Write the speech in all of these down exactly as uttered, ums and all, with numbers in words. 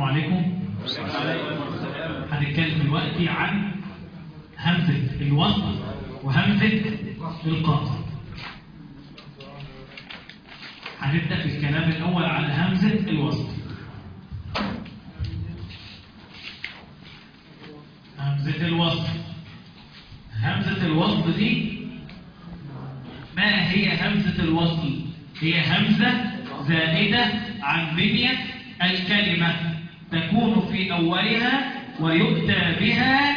عليكم. هنتكلم دلوقتي عن همزة الوصل وهمزة القطع. هنبدأ في الكلام الأول على همزة الوصل. همزة الوصل همزة الوصل دي ما هي همزة الوصل؟ هي همزة زائدة عن بنية الكلمة تكون في أولها ويؤتى بها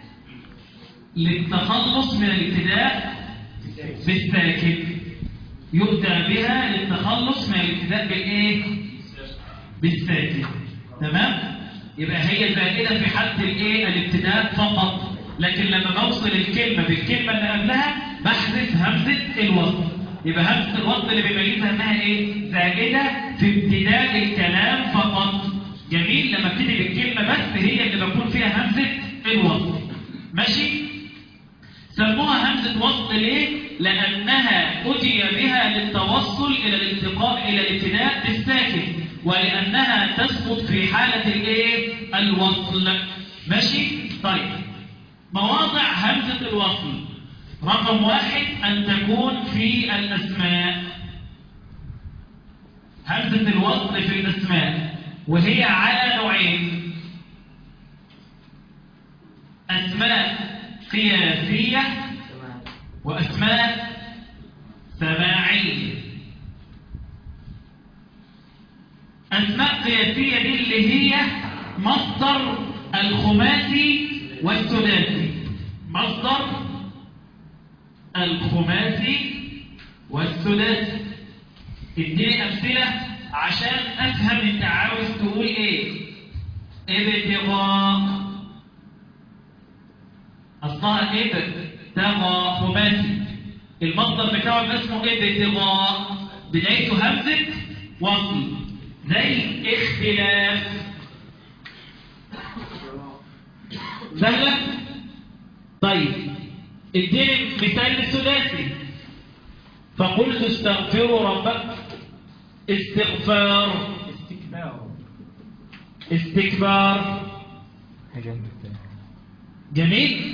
للتخلص من الابتداء بالساكن. يؤتى بها للتخلص من الابتداء بالإيه؟ بالساكن. تمام؟ يبقى هي زائدة في حد الإيه؟ الابتداء فقط، لكن لما بوصل الكلمة بالكلمة اللي قبلها بحذف همزة الوصل. يبقى همزة الوصل اللي بيميزها انها ايه؟ زائدة في ابتداء الكلام فقط. جميل. لما ابتدي بالكلمة بس هي اللي بكون فيها همزة الوصل. ماشي؟ سموها همزة وصل ليه؟ لأنها أتي بها للتوصل إلى الالتقاء إلى الابتداء بالساكن، ولأنها تسقط في حالة الايه؟ الوصل. ماشي؟ طيب، مواضع همزة الوصل. رقم واحد أن تكون في الأسماء. همزة الوصل في الأسماء وهي على نوعين: أسماء قياسية وأسماء سماعية. أسماء قياسية دي اللي هي مصدر الخماسي والثلاثي. مصدر الخماسي والثلاثي. اديني أمثلة عشان أفهم أنت عاوز تقول إيه. ابتغاء أصلها ابتغى خماسي، المصدر بتاعه اسمه ابتغاء، بدايته همزة وصل. زي اختلاف. سهلة؟ طيب اديني مثال للثلاثي. فقلت استغفروا ربك. استغفار. استكبار. استكبار. جميل.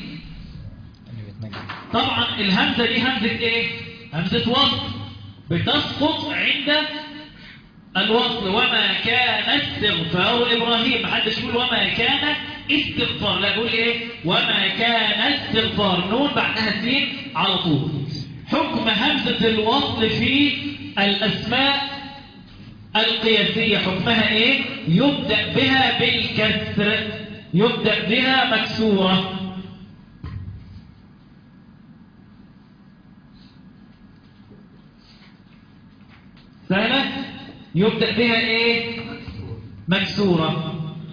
طبعا الهمزة دي همزة ايه؟ همزة وصل بتسقط عند الوصل. وما كان استغفار إبراهيم. محدش يقول وما كان استغفار، لا يقول ايه؟ وما كان استغفار، نون بعدها سين على طول. حكم همزة الوصل في الأسماء القياسية حكمها ايه؟ يبدأ بها بالكسر، يبدأ بها مكسورة. سهلة؟ يبدأ بها ايه؟ مكسورة.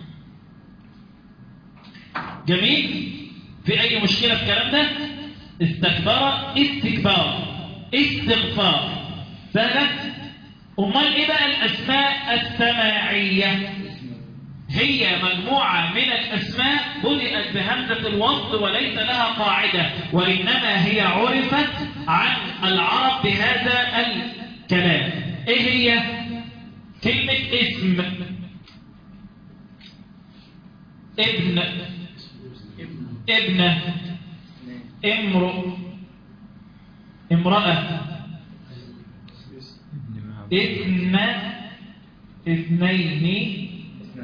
جميل. في اي مشكلة في الكلام ده؟ استكبر استكبار استغفار. سهلة؟ امال ايه بقى الاسماء السماعية؟ هي مجموعة من الاسماء بدأت بهمزة الوصل وليس لها قاعدة، وانما هي عرفت عن العرب بهذا الكلام. ايه هي؟ كلمة اسم. ابن، ابنة، امرؤ، امرأة، اثنين، اثنين،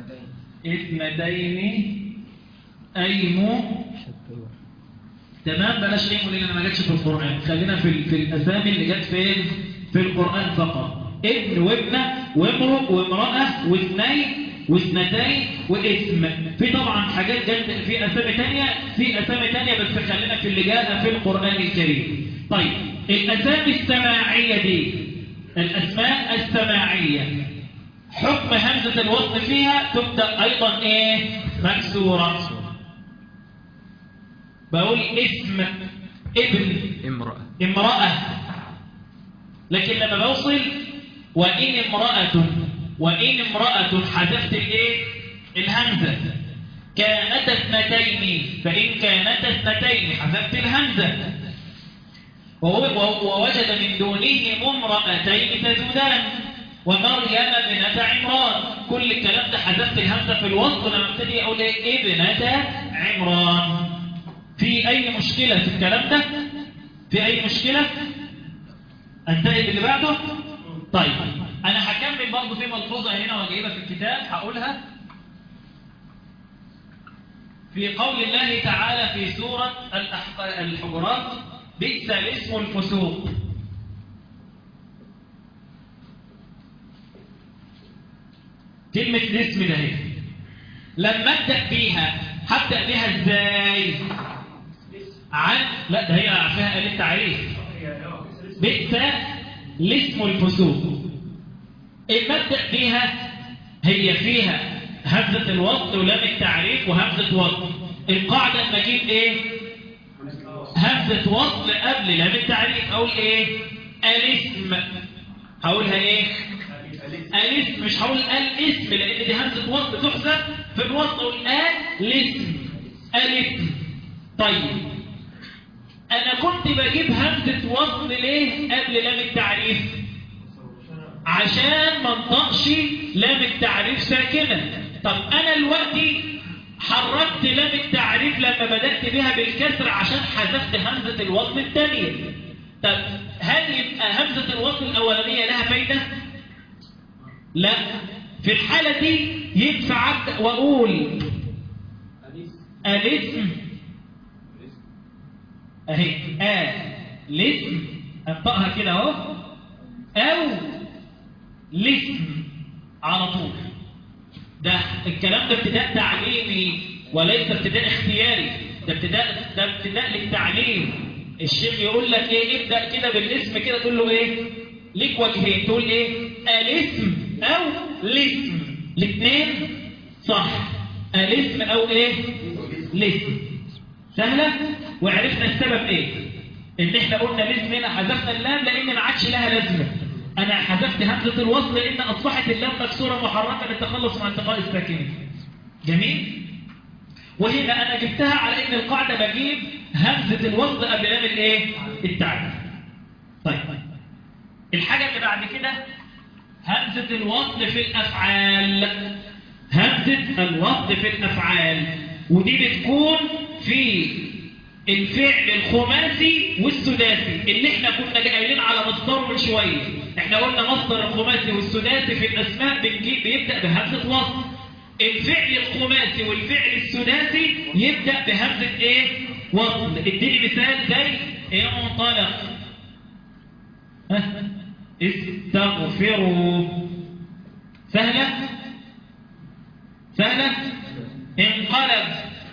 اثنتين، ايمو. تمام. بلاش ايمو لان انا ما جاتش في القرآن، خلينا في في الاسامي اللي جت فين في القرآن فقط. ابن وابنة وامرؤ وامرأة واثنين واثنتين واسم. في طبعا حاجات جت في اسامي تانية، في اسامي تانية بس خلينا في اللي جاء في القرآن الكريم. طيب الاسامي السماعية دي، الاسماء السماعية حكم همزة الوصل فيها تبدأ ايضا ايه؟ مكسورة. بقول اسم، ابن، امرأة، امرأة. لكن لما بوصل وإن امرأة، وإن امرأة حذفت الايه؟ الهمزة. كانت اثنتين، فإن كانت اثنتين حذفت الهمزة. ووجد من دونهم امرأتين تذودان، ومريم ابنة عمران. كل الكلام ده حذفت الهمزة في الوصف لما ابتدي أقول إيه ابنة عمران. في أي مشكلة في الكلام ده؟ في أي مشكلة؟ انتهي اللي بعده؟ طيب أنا هكمل برضه في ملحوظة هنا وجايبها في الكتاب هقولها. في قول الله تعالى في سورة الحجرات بئس الاسم الفسوق. كلمة الاسم ده هي لما ابدأ بيها هبدأ بيها ازاي؟ عن لا ده هي فيها آلة تعريف. بئس الاسم الفسوق. المبدأ بيها هي فيها همزة الوصل ولام التعريف وهمزة وصل. القاعدة ان اجيب ايه؟ همزة وصل قبل لام التعريف. اقول ايه؟ الاسم. هقولها ايه؟ الاسم. مش هقول الاسم لان دي همزة وصل تحذف في الوصل. اقول الاسم. الاسم. طيب انا كنت بجيب همزة وصل ليه قبل لام التعريف؟ عشان ما انطقش لام التعريف ساكنة. طب انا دلوقتي حركت لام التعريف لما بدأت بها بالكسر عشان حذفت همزة الوصل الثانية. طب هل يبقى همزة الوصل الأولانية لها فايدة؟ لا. في الحالة دي ينفع أبدأ وأقول الاسم أهي آ الاسم أنطقها كده أهو أو الاسم على طول. ده الكلام ده ابتداء تعليمي وليس ابتداء اختياري. ده ابتداء ده ابتداء للتعليم. الشيخ يقول لك ايه ابدأ كده بالاسم كده تقول له ايه؟ ليك وجهين تقول ايه؟ الاسم او الاسم. الاثنين صح. الاسم او ايه؟ الاسم. سهلة؟ وعرفنا السبب ايه؟ ان احنا قلنا الاسم هنا حذفنا اللام لان ما عادش لها لازمه. أنا حذفت همزة الوصل لأن أصبحت اللام مكسورة محركة للتخلص من التقاء الساكنين. جميل؟ وهنا أنا جبتها على إن القاعدة بجيب همزة الوصل قبل لام الإيه؟ التعريف. طيب الحاجة اللي بعد كده همزة الوصل في الأفعال. همزة الوصل في الأفعال ودي بتكون في الفعل الخماسي والسداسي اللي احنا كنا قايلين على مصدره من شويه. احنا قلنا مصدر الخماسي والسداسي في الاسماء بنجيب بيبدا بهمزه وصل. الفعل الخماسي والفعل السداسي يبدا بهمزه ايه؟ وصل. اديني مثال زي انطلق. ها استغفروا. سهله؟ سهله؟ انقلب.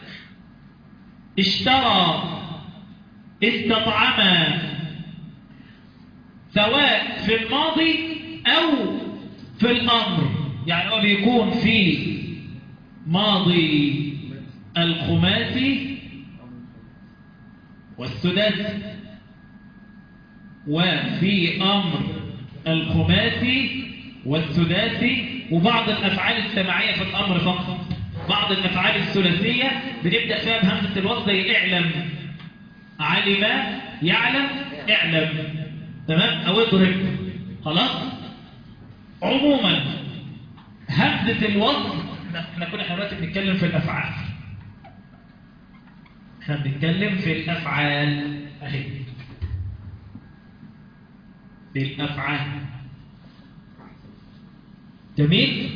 اشترى. استطعم. سواء في الماضي أو في الأمر. يعني هو بيكون في ماضي الخماسي والسداسي وفي أمر الخماسي والسداسي وبعض الأفعال السماعية في الأمر فقط. بعض الأفعال الثلاثية بنبدأ فيها بهمزة الوصل زي اعلم. علم يعلم اعلم. تمام؟ أو اضرب. خلاص؟ عموما همزة الوصل احنا كنا دلوقتي بنتكلم في الأفعال. احنا بنتكلم في الأفعال أهي. في الأفعال. جميل؟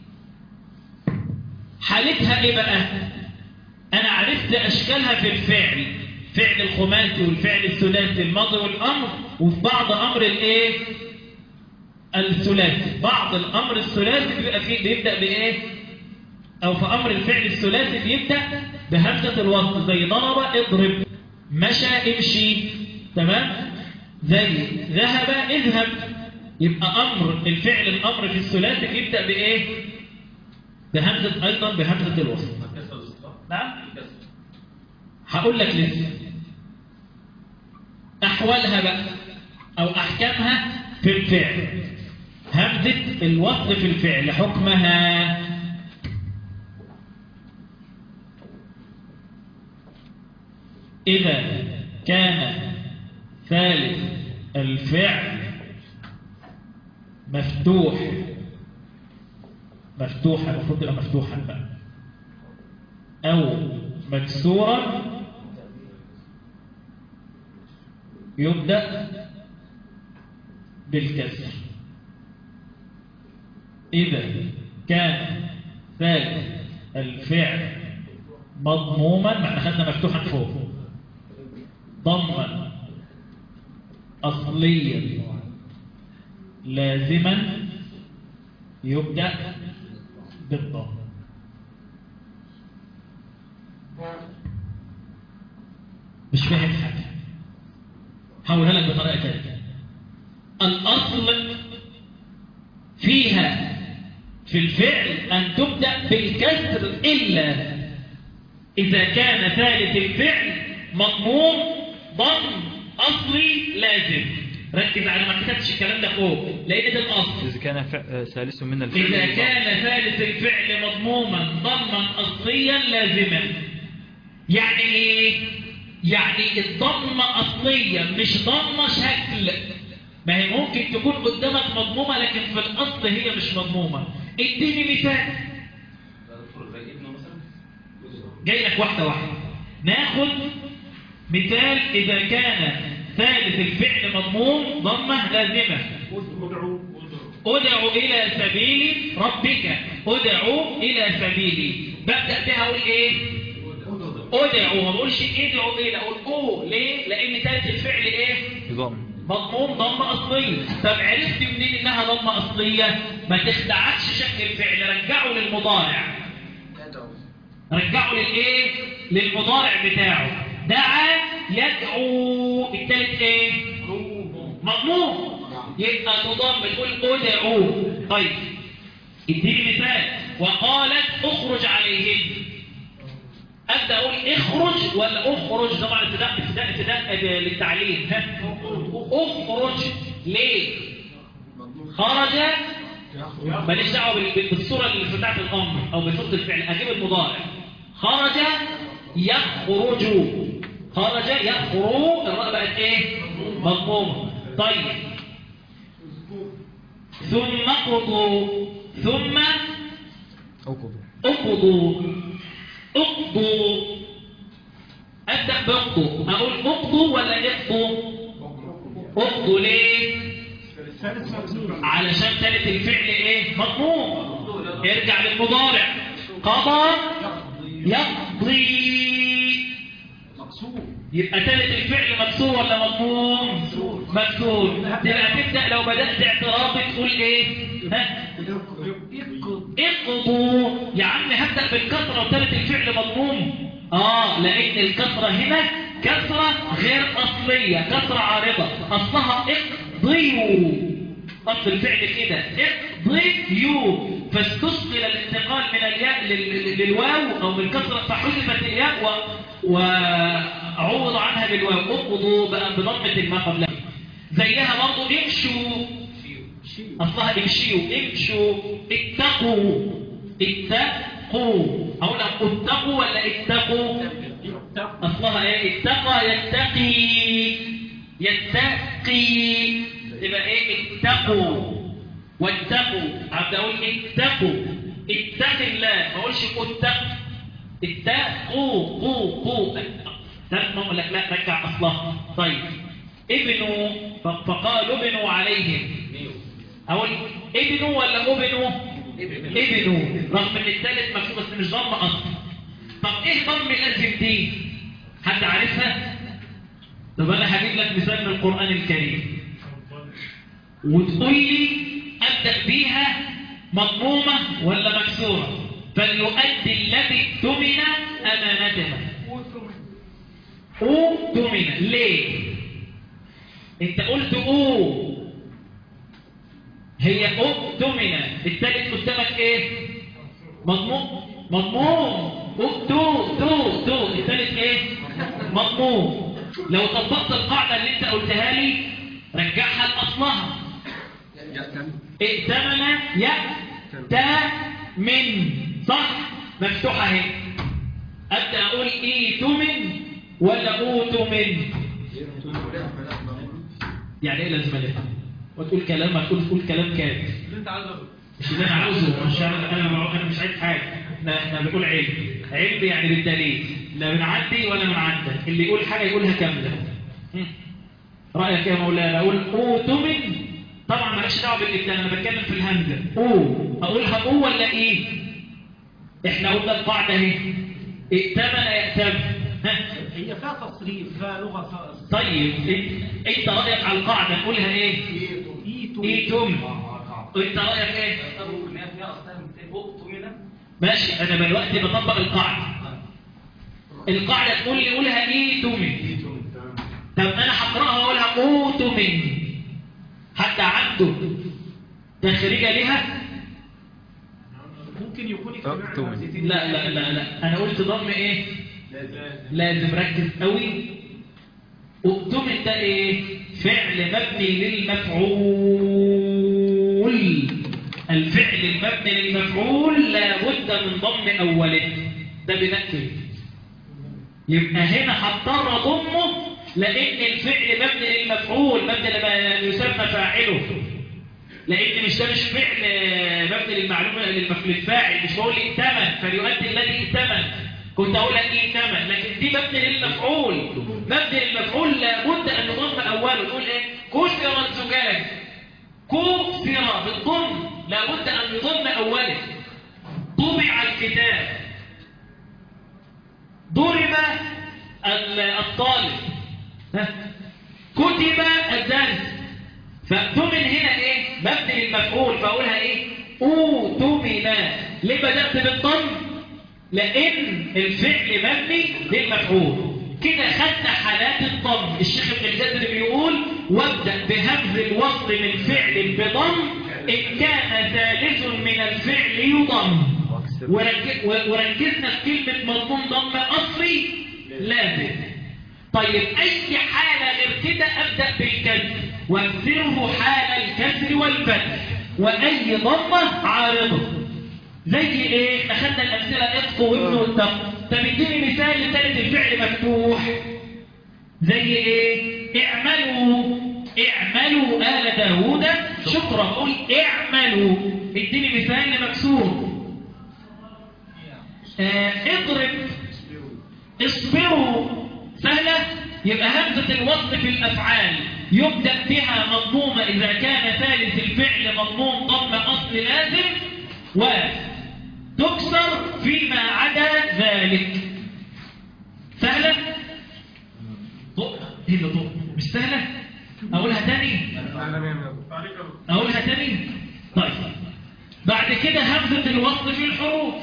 حالتها ايه بقى؟ انا عرفت اشكالها في الفعل. فعل الخماسي والفعل الثلاثي الماضي والامر وفي بعض امر الايه؟ الثلاثي. بعض الامر الثلاثي بيبقى فيه بيبدا بايه؟ او في امر الفعل الثلاثي بيبدا بهمزه الوصل زي ضرب اضرب. مشى امشي. تمام؟ زي ذهب اذهب. يبقى امر الفعل الامر في الثلاثي بيبدا بايه؟ بهمزة أيضا بهمزة الوصل. نعم؟ هقول لك لسه أحوالها بقى أو أحكامها في الفعل. همزة الوصل في الفعل حكمها إذا كان ثالث الفعل مفتوح مفتوحة المفروض تبقى مفتوحا بقى أو مكسورا يبدأ بالكسر. إذا كان ثالث الفعل مضموما، معنى خدنا مفتوحا فوق، ضما أصليا لازما يبدأ بالضم. مش فاهم حاجة، هقولها لك بطريقة تانية. الأصل فيها في الفعل أن تبدأ بالكسر إلا إذا كان ثالث الفعل مضموم ضم أصلي لازم. ركز على ما كتبتش الكلام ده فوق لأن ده الأصل. إذا كان ثالث من الفعل إذا كان ثالث الفعل مضموما ضما أصليا لازما. يعني إيه؟ يعني الضمة أصلية مش ضمة شكل. ما هي ممكن تكون قدامك مضمومة لكن في الأصل هي مش مضمومة. اديني مثال. جاي لك واحدة واحدة. ناخد مثال. إذا كان ثالث الفعل مضموم ضمة لازمة. أدعو إلى سبيل ربك. أدعو إلى سبيلي. ببدأ بها أقول إيه؟ أدعو. ما بقولش ادعو إيه، أقول أوه. ليه؟ لأن ثالث الفعل إيه؟ ضم مضموم ضمة أصلية. طب عرفت منين إنها ضمة أصلية؟ ما تخدعكش شكل الفعل. رجعه للمضارع. رجعه للإيه؟ للمضارع بتاعه. دعا يدعو. الثالث إيه؟ مضموم. يبقى تضم تقول أدعو. طيب اديني مثال. وقالت اخرج عليهم. أبدأ أقول اخرج ولا أخرج؟ طبعا ابتداء ابتداء ابتداء للتعليم. ها اخرج. ليه؟ خرج. ماليش دعوة بالصورة اللي بتاعت الأمر أو بصورة الفعل. أجيب المضارع. خرج يخرج. خرج يخرج. الراء بقت إيه؟ مضمومة. طيب ثم قضوا. ثم اقضوا. اقضوا. أبدأ باقضوا. أقول اقضوا ولا اقضوا؟ اقضوا. ليه؟ علشان ثالث الفعل ايه؟ مضموم. ارجع للمضارع. قضى يقضي. يبقى ثالث الفعل مكسور ولا مضموم؟ مكسور. تبقى تبدأ لو بدأت اعتراض تقول ايه؟ ها؟ اقضوا. يا عم هبدأ بالكسرة وثالث الفعل مضموم. اه لأن الكسرة هنا كسرة غير أصلية، كسرة عارضة. أصلها اقضيوا. أصل الفعل كده اقضيوا، فاستثقل الانتقال من الياء للواو أو من الكسرة فحذفت الياء وعوض عنها بالواو. اقضوا بقى بضمة ما قبلها. زيها برضو امشوا. أصلها امشيوا. امشوا. اتقوا. اتقوا. أقول لك اتقوا ولا اتقوا؟ أصلها ايه؟ اتقى يتقي. يتقي. يبقى ايه؟ اتقوا. واتقوا. عبد اقول اتقوا. اتق الله. ما اقولش اتق. اتقوا. قوا قوا. تسمع لك لا رجع اصلها. طيب ابنوا. فقالوا ابنوا عليهم. اقول ابنوا ولا ابنوا؟ ابنوا. رغم ان الثالث مكتوب بس مش ضم اصلا. طب ايه ضم لازم دي؟ حد عارفها؟ طب انا هجيب لك مثال من القرآن الكريم وتقول لي ابدأ بيها مضمومة ولا مكسورة. فليؤدي الذي اؤتمن امانته. اؤتمن. ليه؟ انت قلت او. هي اؤتمن. الثالث قدامك ايه؟ مضموم. مضموم. تو تو تو. الثالث ايه؟ مضموم. لو طبقت القاعدة اللي انت قلتها لي رجعها لأصلها. ائتمن يأتمن. صح؟ مفتوحة اهي. أبدأ أقول ايتمن ولا اوتمن؟ يعني ايه لازم لها؟ وتقول كلام هتقول تقول كلام كامل. اللي انت عايزه مش اللي انا عاوزه، مش انا انا انا مش عايز حاجه. احنا احنا بنقول علم، علم يعني بالدليل، لا من عندي ولا من عندك. اللي يقول حاجه يقولها كامله. رايك يا مولانا؟ اقول اوتمن، طبعا مالكش دعوه بالابدال، انا بتكلم في الهمزه. او اقولها او ولا ايه؟ احنا قلنا القاعده اهي، ائتمن يأتمن. هي فيها تصريف، فيها لغه فيها. طيب انت رايك على القاعده نقولها ايه؟ ايتم ايتم. انت رايك ايه؟ ماشي، انا دلوقتي بطبق القاعده. القاعده تقول لي قولها ايتم. طب انا هقراها واقولها اوتم. حتى عنده تخريجه لها؟ ممكن يكون لا لا لا لا، انا قلت ضم ايه؟ لازم ركز قوي. اؤتمن ده ايه؟ فعل مبني للمفعول. الفعل المبني للمفعول لابد من ضم اوله، ده بنأكد. يبقى هنا هضطر اضمه لان الفعل مبني للمفعول، مبني لما يسمى فاعله. لان مش ده مش فعل مبني للمعلومه للفاعل، مش بقول ائتمن فليؤدي الذي ائتمن، كنت اقول ائتمن. لكن دي مبني للمفعول، مبني للمفعول لابد ان نضم اوله. نقول ايه؟ كسر الزجاج، كسر بالضم لابد ان يضم اوله. طبع الكتاب، ضرب الطالب، كتب الدرس. فاؤتمن هنا ايه؟ مبني للمفعول، فاقولها ايه؟ اوتمنا. ليه بدأت بالضم؟ لان الفعل مبني للمفعول. كده خدنا حالات الضم. الشيخ ابن الجزري بيقول وابدأ بهمز الوصل من فعل بضم ان كان ثالث من الفعل يضم. وركزنا في كلمة مضمون ضم اصلي لازم. طيب اي حالة غير كده ابدأ بالكسر واكسره حال الكسر والفتح، واي ضمة عارضة. زي ايه؟ اخذنا الامثلة اطق وابن والتق. طب اديني مثال لثالث الفعل مفتوح. زي ايه؟ اعملوا، اعملوا آل داوود شكرا. اقول اعملوا. اديني مثال لمكسور. آه اضرب، اصبروا. سهلة. يبقى همزة الوصل في الأفعال يبدأ بها مضمومة إذا كان ثالث الفعل مضموم ضم أصل لازم، وتكسر فيما عدا ذلك. سهلة؟ ضوء. ايه اللي ضوء؟ مش سهلة؟ أقولها تاني؟ أقولها تاني؟ طيب بعد كده همزة الوصل في الحروف.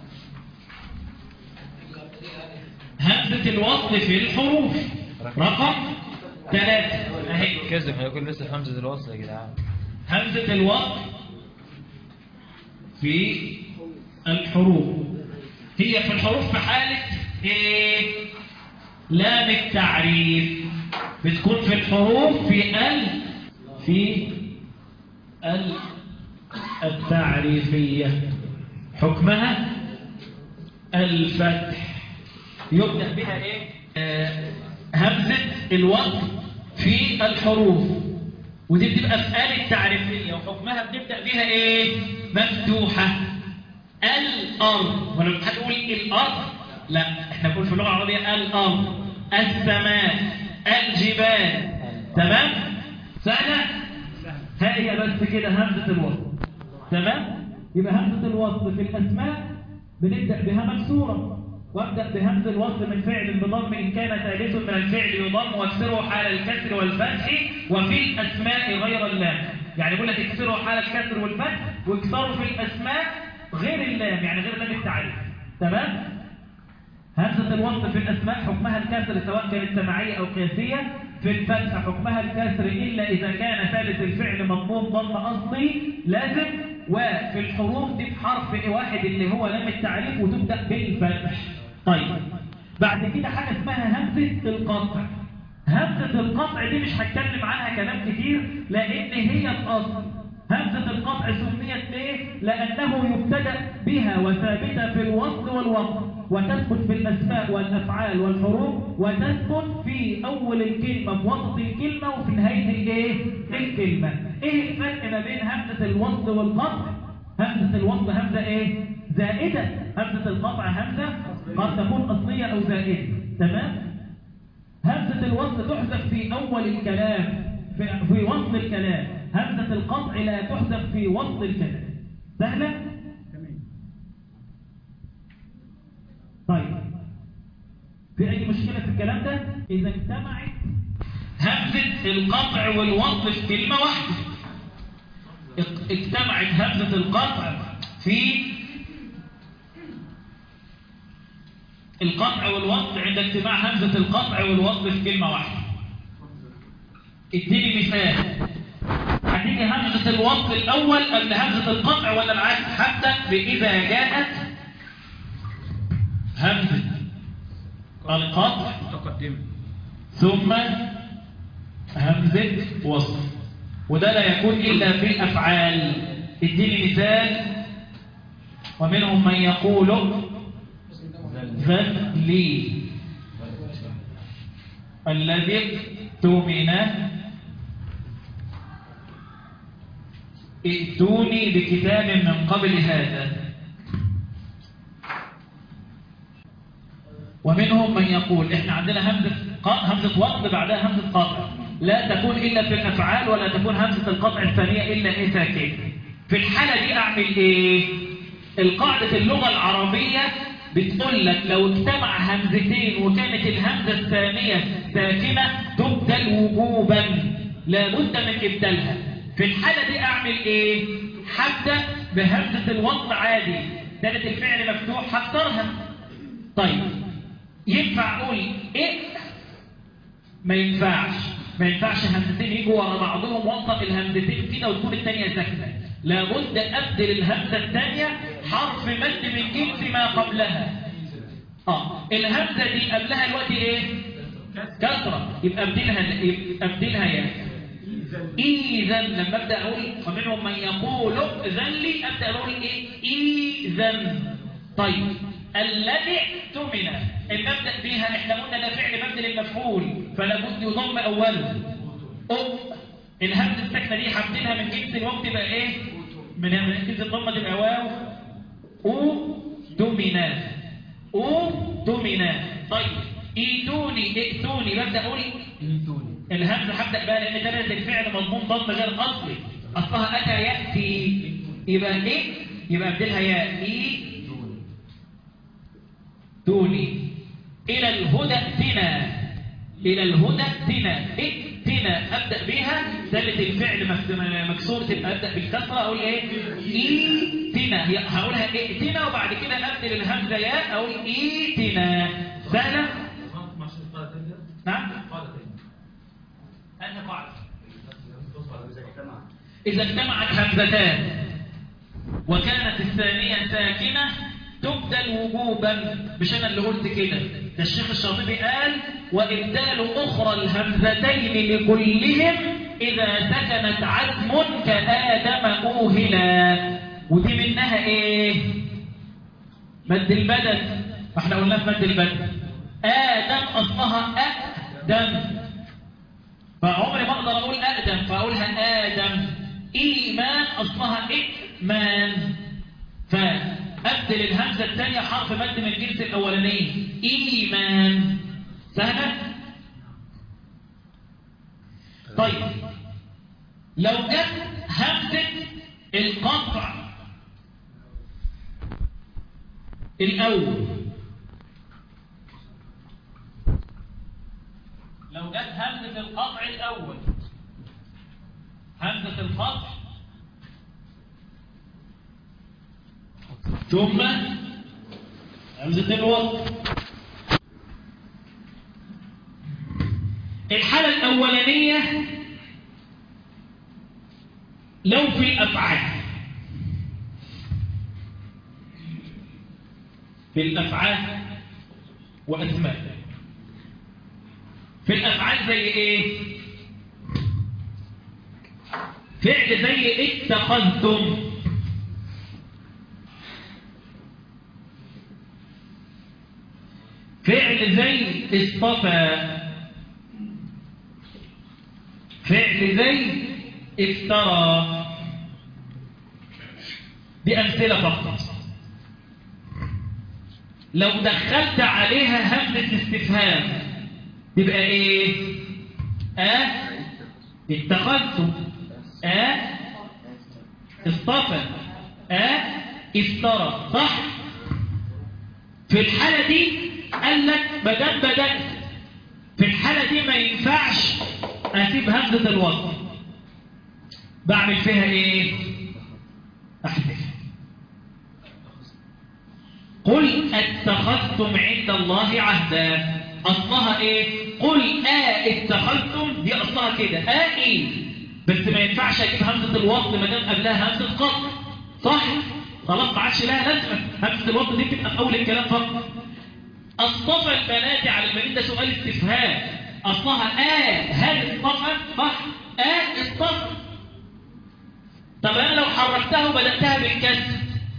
همزة الوصل في الحروف رقم ثلاثة اهي. كذب هيكون لسه همزة الوصل يا جدعان. همزة الوصل في الحروف هي في الحروف في حالة ايه؟ لام التعريف. بتكون في الحروف في ال في ال التعريفية، حكمها الفتح. يبدأ بها ايه؟ آه همزة الوصل في الحروف، ودي بتبقى في آل التعريفية وحكمها بنبدأ بها ايه؟ مفتوحة. الأرض. ولا هتقول الأرض؟ لا، احنا بنقول في اللغة العربية الأرض، السماء، الجبال. تمام؟ سهلة؟ ها هي بس كده همزة الوصل. تمام؟ يبقى همزة الوصل في الأسماء بنبدأ بها مكسورة، وابدأ بهمز الوصل من فعل بضم إن كان ثالث من الفعل يضم، واكسره حال الكسر والفتح. وفي الأسماء غير اللام، يعني بقول لك اكسره حال الكسر والفتح، واكسره في الأسماء غير اللام، يعني غير لام التعريف. تمام؟ همزة الوصل في الأسماء حكمها الكسر سواء كانت سماعية أو قياسية. في الفتح حكمها الكسر إلا إذا كان ثالث الفعل مضموم ضم أصلي لازم. وفي الحروف دي بحرف واحد اللي هو لام التعريف وتبدأ بالفتح. طيب بعد كده حاجة اسمها همزة القطع. همزة القطع دي مش هتكلم عنها كلام كتير لأن هي الأصل. همزة القطع سميت ليه؟ لأنه يبتدأ بها وثابتة في الوصل والوقف، وتثبت في الأسماء والأفعال والحروف، وتثبت في أول الكلمة في وسط الكلمة وفي نهاية الإيه؟ الكلمة. إيه الفرق ما بين همزة الوصل والقطع؟ همزة الوصل همزة إيه؟ زائدة. همزة القطع همزة قد تكون أصلية أو زائدة. تمام؟ همزة الوصل تحذف في أول الكلام في, في وسط الكلام. همزة القطع لا تحذف في وسط الكلام. سهلة؟ تمام. طيب في أي مشكلة في الكلام ده؟ إذا اجتمعت همزة القطع والوصل في كلمة واحدة، اجتمعت همزة القطع في القطع والوصل عند اجتماع همزة القطع والوصل في كلمة واحدة. اديني مثال. هتيجي همزة الوصل الأول قبل همزة القطع ولا العكس؟ حتى بإذا جاءت همزة القطع متقدمة ثم همزة وصل، وده لا يكون إلا في الأفعال. اديني مثال. ومنهم من يقول ذلي الذي اؤتمن ائتوني بكتاب من قبل هذا. ومنهم من يقول احنا عندنا همزة همزة وصل بعدها همزة قطع، لا تكون إلا في الأفعال ولا تكون همزة القطع الثانية إلا إيه ساكنة. في الحالة دي أعمل إيه؟ القاعدة اللغة العربية بتقول لك لو اجتمع همزتين وكانت الهمزة الثانية ساكنة تبدل وجوبا، لابد من إبدالها. في الحالة دي أعمل إيه؟ هبدأ بهمزة الوصل عادي، كانت الفعل مفتوح هكسرها. طيب ينفع أقول إيه؟ ما ينفعش. ما ينفعش همزتين يجوا ورا بعضهم وانطق الهمزتين كده وتكون الثانية ساكنة. لابد أبدل الهمزة الثانية حرف مد من جنس ما قبلها. اه الهمزة دي قبلها الوقت ايه؟ كسرة، يبقى أبدلها يبقى أبدلها يا إذا. لما أبدأ أقول ومنهم من يقول إذن لي، أبدأ أقول إيه؟ إذن. طيب الذي اؤتمن المبدأ بها احنا قلنا ده فعل مبني للمفعول فلا بد يضم أوله. أم الهمزة الساكنة دي هبدلها من جنس الواو تبقى إيه؟ من جنس الضمة تبقى واو. أؤتمن أؤتمن. طيب إيتوني ائتوني ببدأ أقول الهمزة هبدأ بقى لأن ده الفعل مضمون ضم غير أصلي، أصلها أتى يأتي، يبقى إيه؟ يبقى أبدلها يا إي دوني. إلى الهدى ائتنا، إلى الهدى ائتنا، ائتنا أبدأ بها ثالث الفعل مكسور تبقى أبدأ بالكسرة أقول إيه؟ ائتنا. هقولها ائتنا وبعد كده أبدل الهمزة يا أقول ائتنا. سهلة؟ نعم؟ أنهي قاعدة؟ إذا اجتمعت همزتان وكانت الثانية ساكنة تبدل وجوبا. مش أنا اللي قلت كده، ده الشيخ الشاطبي قال وإبدال أخرى الهمزتين لكلهم إذا سكنت عزم كآدم أوهلا. ودي منها إيه؟ مد البدل، احنا قلنا في مد البدل. آدم أصلها أقدم، فعمري ما أقدر أقول أقدم فأقولها آدم. إيمان أصلها إيمان، فأبدل الهمزة الثانية حرف مد من الجنس الأولاني إيمان. سهلة؟ طيب لو جت همزة القطع الأول، لو جت همزة القطع الأول، همزة القطع ثم همزة الوصل، الحالة الأولانية لو في الأفعال، في الأفعال وأسماء. في الأفعال زي إيه؟ فعل زي اتخذتم، فعل زي اصطفى، فعل زي افترى. دي أمثلة فقط. لو دخلت عليها همزة استفهام تبقى ايه؟ اه اتخذتم، اه اصطفى، اه افترى، صح؟ في الحالة دي قال لك بدأت بدأت في الحالة دي ما ينفعش أسيب همزة الوصل. بعمل فيها إيه؟ أحذف. قل اتخذتم عند الله عهدا، أصلها إيه؟ قل آه اتخذتم، دي أصلها كده آه إيه، بس ما ينفعش أجيب همزة الوصل ما دام قبلها همزة قطع، صح؟ خلاص ما عادش لها لازمة، همزة الوصل دي بتبقى في أول الكلام فقط. اصطفى البنات على البنين، ده سؤال استفهام، اصلها اه هل اصطفى، صح؟ اه اصطفى. طب انا لو حركتها وبداتها بالكسر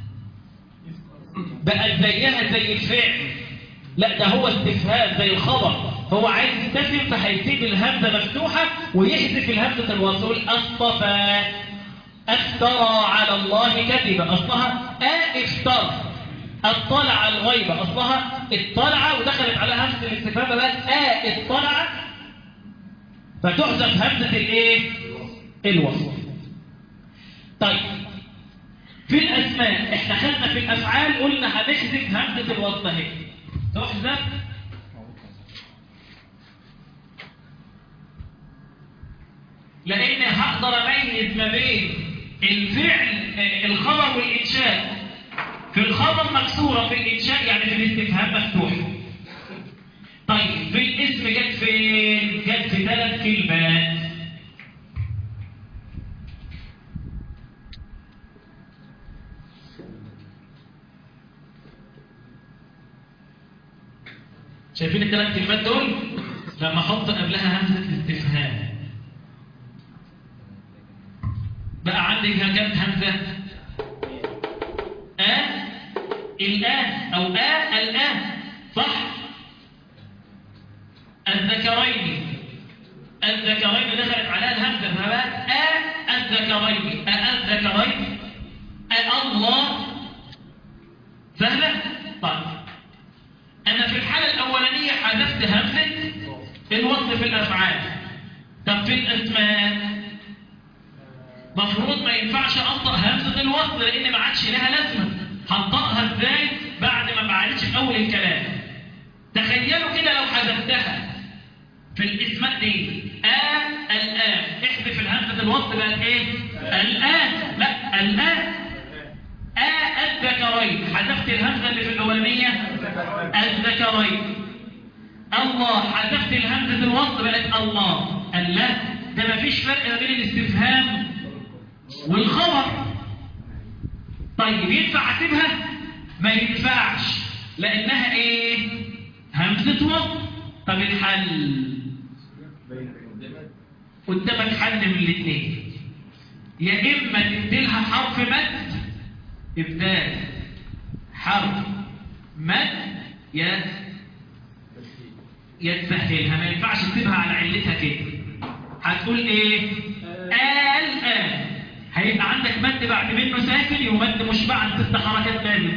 بقت زيها زي الفعل؟ لا، ده هو استفهام زي الخبر، هو عايز يستفهم فهيسيب الهمزه مفتوحه ويحذف الهمزه الوصول. اصطفى، افترى على الله كذبا، اصلها اه افترى. اطلع الغيبة، أصلها اطلع ودخلت على همزة الاستفهام بقى آه اطلع، فتحذف همزة الايه؟ الوصل. طيب في الأسماء احنا خدنا في الأفعال قلنا هنحذف همزة الوصل اهي، تحذف لأن هقدر أميز ما بين الفعل الخبر والإنشاء. في الخبر مكسورة، في الإنشاء يعني في الاستفهام مفتوحة. طيب في الاسم جت فين؟ جت في ثلاث كلمات. شايفين الثلاث كلمات دول؟ لما احط قبلها همزة الاستفهام بقى عندي كام همزة؟ آه الآن أو آه الآن، صح؟ الذكرين، الذكرين دخلت على الهمزة فبقت آه الذكرين، آه الذكرين، آه الله. سهلة؟ طيب أنا في الحالة الأولانية حذفت همزة الوصل في الأفعال. طب في الأسماء مفروض ما ينفعش أنطق همزة الوصل لأن ما عادش لها لازمة. هنطقها ازاي بعد ما بعدتش في اول الكلام؟ تخيلوا كده لو حذفتها في الاسماء دي آه الآن، احذف الهمزة الوصل بقت ايه؟ الآن، لا الآن. آه الذكرين، حذفت الهمزة اللي في الأولانية الذكرين. الله، حذفت الهمزة الوصل بقت الله. الله، ده مفيش فرق ما بين الاستفهام والخبر. طيب ينفع اسيبها؟ ما ينفعش لانها ايه؟ همزه وصل. طب الحل قدامك حل من الاثنين، يا اما تديلها حرف مد، ابدال حرف مد، يا يا تسهلها. ما ينفعش تسيبها على علتها كده. هتقول ايه؟ الآن، هيبقى عندك مد بعد منه ساكن ومد مشبع ست حركات تاني.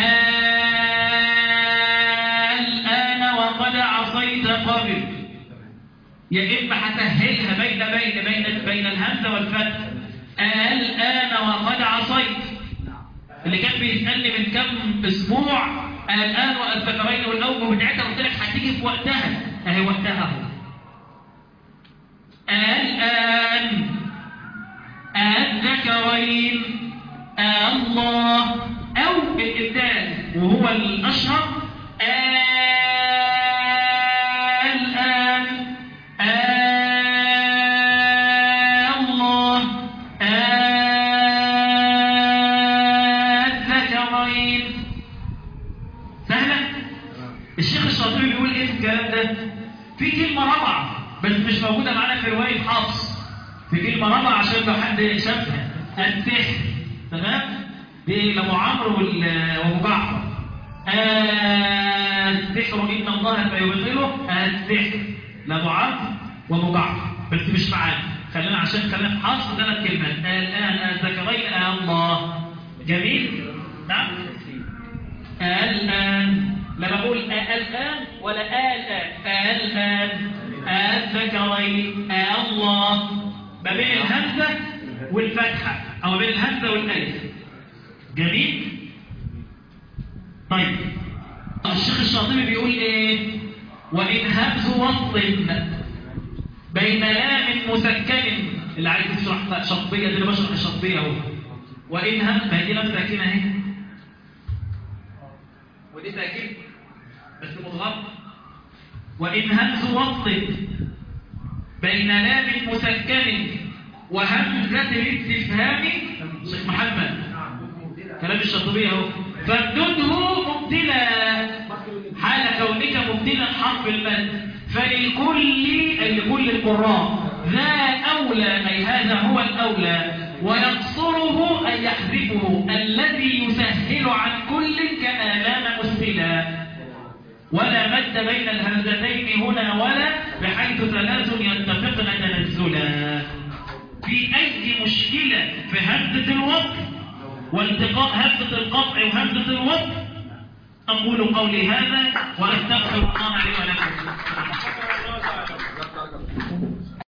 الآن وقد عصيت قبل. يا إما هسهلها بين بين بين بين الهمزة والفتح. الآن وقد عصيت. اللي كان بيسألني من كم أسبوع الآن والذكرين والأوجه بتاعتها قلت لك هتيجي في وقتها، أهي وقتها أهو. الآن الذكرين الله، أو الإبدال وهو الأشهر الآن الله الذكرين. سهلة؟ الشيخ الشاطبي بيقول إيه في الكلام ده؟ في كلمة رابعة بس مش موجودة معانا في رواية حفص، في كلمة رابعة عشان لو حد شافها، السحر. تمام؟ دي لأبو عمرو وال- وأبو جعفر. السحر إن الله سيبطله، السحر لأبو عمرو وأبو جعفر، بس مش معانا. خلينا عشان خلينا حافظ ثلاث كلمات، الآن الذكرين الله. جميل؟ نعم؟ الآن لما بقول الآن ولا الآن، الآن الذكرين الله، ما بين الهمزة والفتحة أو ما بين الهمزة والألف. جميل؟ طيب الشيخ الشاطبي بيقول إيه؟ وإن همز وصل بين لام مسكن، اللي عايز يشرح شطبية دي اللي بشرح الشطبية أهو. وإن همز، ما دي لام ساكنة أهي، ودي ساكنة بس مضغط. وإن همز وصل بين لام مسكن وهمزة الاستفهام، شيخ محمد كلام الشاطبية اهو، فامدده مبدلا حال كونك مبدلا حرف المد، فللكل أي لكل القراء ذا أولى أي هذا هو الأولى، ويقصره أي يحذفه الذي يسهل عن كل كآلام مسهلا، ولا مد بين الهمزتين هنا ولا بحيث ثلاث يتفقن تنزلا. في أي مشكلة في همزة الوقف والتقاء همزة القطع وهمزة الوقف أقول قولي هذا وأستغفر الله لي ولكم.